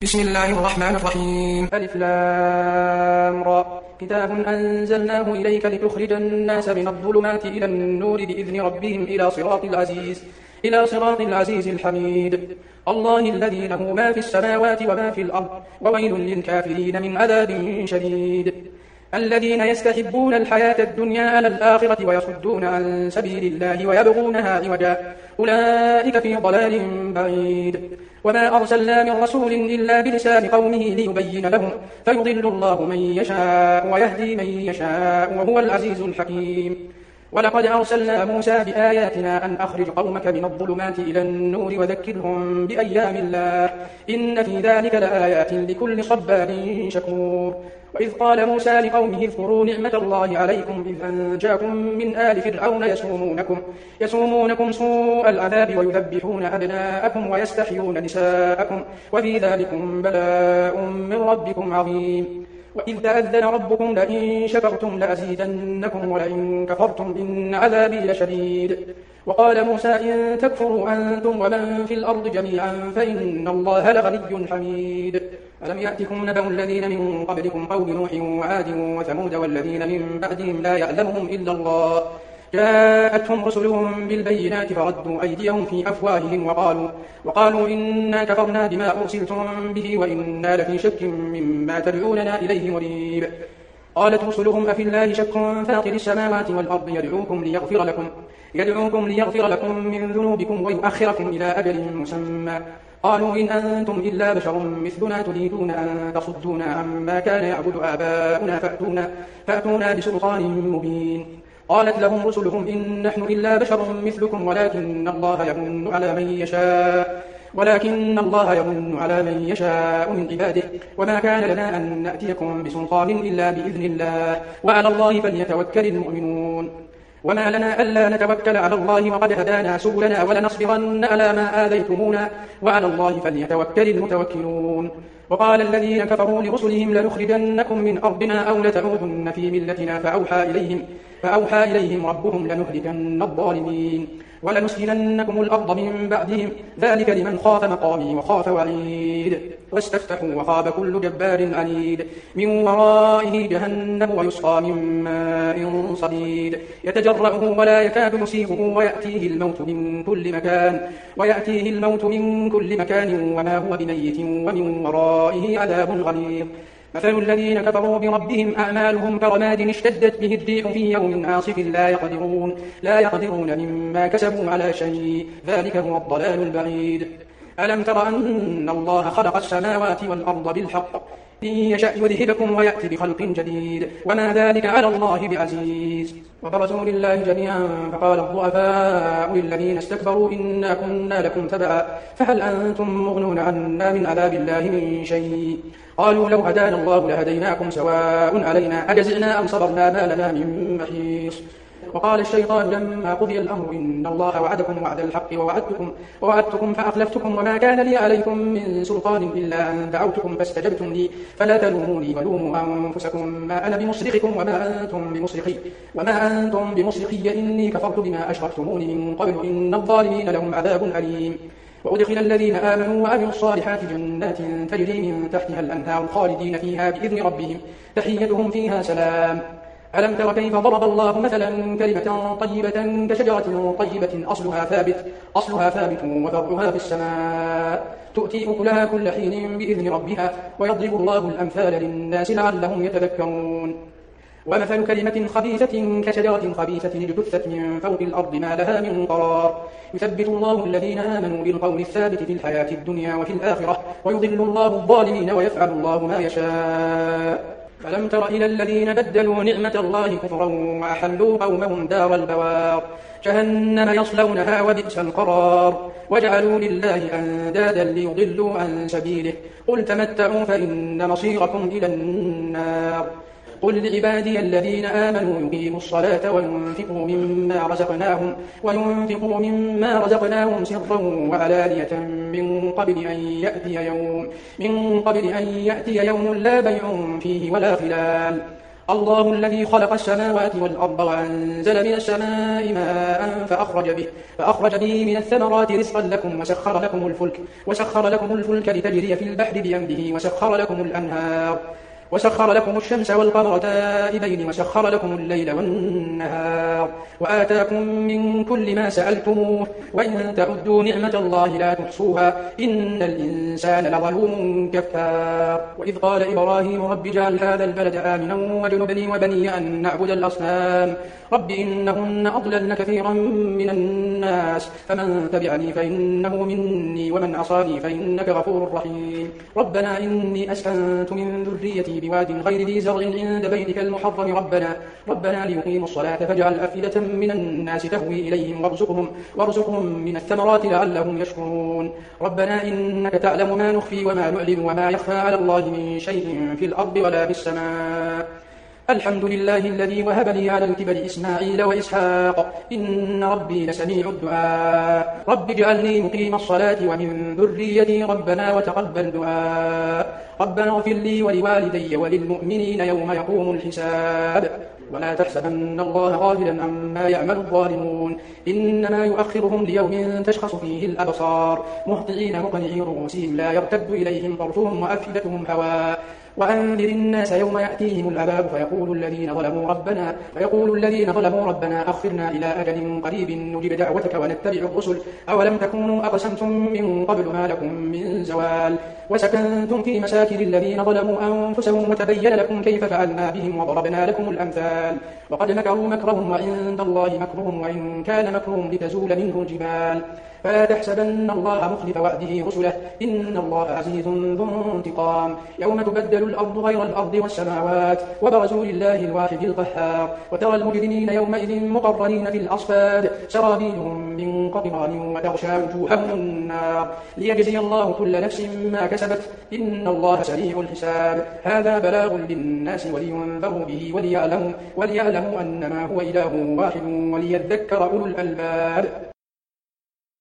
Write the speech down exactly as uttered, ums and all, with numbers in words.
بسم الله الرحمن الرحيم. ألف لام را. كتاب أنزلناه إليك لتخرج الناس من الظلمات إلى النور بإذن ربهم إلى صراط العزيز إلى صراط العزيز الحميد. الله الذي له ما في السماوات وما في الأرض وويل للكافرين من عذاب شديد. الذين يستحبون الحياة الدنيا على الآخرة ويصدون عن سبيل الله ويبغونها عوجا أولئك في ضلال بعيد. وما أرسلنا من رسول إلا بلسان قومه ليبين لهم فيضل الله من يشاء ويهدي من يشاء وهو العزيز الحكيم. ولقد أرسلنا موسى بآياتنا أن أخرج قومك من الظلمات إلى النور وذكرهم بأيام الله إن في ذلك لآيات لكل صبار شكور. وإذ قال موسى لقومه اذكروا نعمة الله عليكم إذ أنجاكم من آل فرعون يسومونكم, يسومونكم سوء العذاب ويذبحون أبناءكم ويستحيون نساءكم وفي ذلكم بلاء من ربكم عظيم. وإذ تأذن ربكم لئن شكرتم لأزيدنكم ولئن كفرتم إن عذابي لشديد. وقال موسى إن تكفروا أنتم ومن في الأرض جميعا فإن الله لغني حميد. ألم يأتكم نبأ الذين من قبلكم قوم نوح وعاد وثمود والذين من بعدهم لا يعلمهم إلا الله جاءتهم رسلهم بالبينات فردوا أيديهم في أفواههم وقالوا, وقالوا إنا كفرنا بما أرسلتم به وإنا لفي شك مما تدعوننا إليه مريب. قالت رسلهم أفي الله شك فاطر السماوات والأرض يدعوكم ليغفر لكم, يدعوكم ليغفر لكم من ذنوبكم ويؤخركم إلى أجل مسمى. قالوا إن أنتم إلا بشر مثلنا تريدون أن تصدونا عما كان يعبد آباؤنا فأتونا, فأتونا بسلطان مبين. قالت لهم رسلهم إن نحن إلا بشر مثلكم ولكن الله يمن على من يشاء ولكن الله يمن على من يشاء من عباده وما كان لنا أن نأتيكم بسلطان إلا بإذن الله وعلى الله فليتوكل المؤمنون. وما لنا ألا نتوكل على الله وقد هدانا سبلنا ولنصبرن على ما آذيتمونا وعلى الله فليتوكل المتوكلون. وقال الذين كفروا لرسلهم لنخرجنكم من أرضنا أو لتعودن في ملتنا فأوحى إليهم, فأوحى إليهم ربهم لنهلكن الظالمين ولنسكننكم الأرض من بعدهم ذلك لمن خاف مقامي وخاف وعيد. واستفتحوا وخاب كل جبار عنيد من ورائه جهنم ويسقى من ماء صديد يتجرعه ولا يكاد يصيبه ويأتيه الموت من كل مكان ويأتيه الموت من كل مكان وما هو بميت ومن ورائه عذاب غليظ. مثل الذين كفروا بربهم أعمالهم كرماد اشتدت به الريح في يوم عاصف لا يقدرون, لا يقدرون مما كسبوا على شيء ذلك هو الضلال البعيد. ألم تر أن الله خلق السماوات والأرض بالحق إن يشأ يذهبكم ويأتي بخلق جديد وما ذلك على الله بعزيز. وبرزوا لله جميعا فقال الضعفاء للذين استكبروا إنا كنا لكم تبعا فهل أنتم مغنون عنا من عذاب الله من شيء. قالوا لو هدانا الله لهديناكم سواء علينا أجزعنا أم صبرنا ما لنا من محيص. وقال الشيطان لما قضي الأمر إن الله وعدكم وعد الحق ووعدتكم, ووعدتكم فأخلفتكم وما كان لي عليكم من سلطان إلا أن دعوتكم فاستجبتم لي فلا تلوموني ولوموا أنفسكم ما أنا بمصرخكم وما أنتم بمصرخي, وما أنتم بمصرخي إني كفرت بما أشركتموني من قبل إن الظالمين لهم عذاب أليم. وأدخل الذين آمنوا وعملوا الصالحات جنات تجري من تحتها الأنهار خالدين فيها بإذن ربهم تحيتهم فيها سلام. ألم تر كيف ضرب الله مثلا كلمة طيبة كشجرة طيبة أصلها ثابت, أصلها ثابت وفرعها في السماء تؤتي أكلها كل حين بإذن ربها ويضرب الله الأمثال للناس لعلهم يتذكرون. ومثل كلمة خبيثة كشجرة خبيثة اجتثت من فوق الأرض ما لها من قرار يثبت الله الذين آمنوا بالقول الثابت في الحياة الدنيا وفي الآخرة ويضل الله الظالمين ويفعل الله ما يشاء. فلم تر إلى الذين بدلوا نعمة الله كفرا وأحلوا قومهم دار البوار جهنم يصلونها وبئس القرار وجعلوا لله أندادا ليضلوا عن سبيله قل تمتعوا فإن مصيركم إلى النار. قل لعبادي الذين آمنوا يقيموا الصلاة وينفقوا مما رزقناهم, وينفقوا مما رزقناهم سرا وعلانية من قبل أن يأتي يوم, من قبل أن يأتي يوم لا بيع فيه ولا خلال. الله الذي خلق السماوات والأرض وأنزل من السماء ماء فأخرج به, فأخرج به من الثمرات رزقا لكم وسخر لكم الفلك, وسخر لكم الفلك لتجري في البحر بأمره وسخر لكم الأنهار وسخر لكم الشمس والقمر دائبين وسخر لكم الليل والنهار وآتاكم من كل ما سألتموه وإن تعدوا نعمة الله لا تحصوها إن الإنسان لظلوم كفار. وإذ قال إبراهيم رب اجعل هذا البلد آمنا واجنبني وبني أن نعبد الأصنام رب إنهن أضللن كثيرا من الناس فمن تبعني فإنه مني ومن عصاني فإنك غفور رحيم. ربنا إني أسكنت من ذريتي بواد غير ذي زرع عند بيتك المحرم ربنا, ربنا ليقيموا الصلاة فاجعل أفئدة من الناس تهوي إليهم وارزقهم, وارزقهم من الثمرات لعلهم يشكرون. ربنا إنك تعلم ما نخفي وما نعلن وما يخفى على الله من شيء في الأرض ولا في السماء. الحمد لله الذي وهب لي على الكبر إسماعيل وإسحاق إن ربي لسميع الدعاء. رب اجعلني مقيم الصلاة ومن ذريتي ربنا وتقبل دعاء. ربنا اغفر لي ولوالدي وللمؤمنين يوم يقوم الحساب. ولا تحسبن الله غافلا عما يعمل الظالمون إنما يؤخرهم ليوم تشخص فيه الأبصار مهطعين مقنعي رؤوسهم لا يرتد إليهم طرفهم وأفئدتهم هواء. وأنذر الناس يوم يأتيهم العذاب فيقول الذين ظلموا ربنا فيقول الذين ظلموا ربنا أخرنا إلى أجل قريب نجب دعوتك ونتبع الرسل أولم تكونوا أقسمتم من قبل ما لكم من زوال وسكنتم في مساكن الذين ظلموا أنفسهم وتبين لكم كيف فعلنا بهم وضربنا لكم الأمثال وقد مكروا مكرهم وعند الله مكرهم وإن كان مكرهم لتزول منه الجبال. فلا تحسبن الله مخلف وعده رسله إن الله عزيز ذو انتقام. يوم تبدل الأرض غير الأرض والسماوات وبرزوا لله الواحد القهار وترى المجرمين يومئذ مقرنين في الأصفاد سرابيلهم من قطران وتغشى وجوههم النار ليجزي الله كل نفس ما كسبت إن الله سريع الحساب. هذا بلاغ للناس ولينذروا به وليعلموا, وليعلموا أنما هو إله واحد وليذكر أولو الألباب.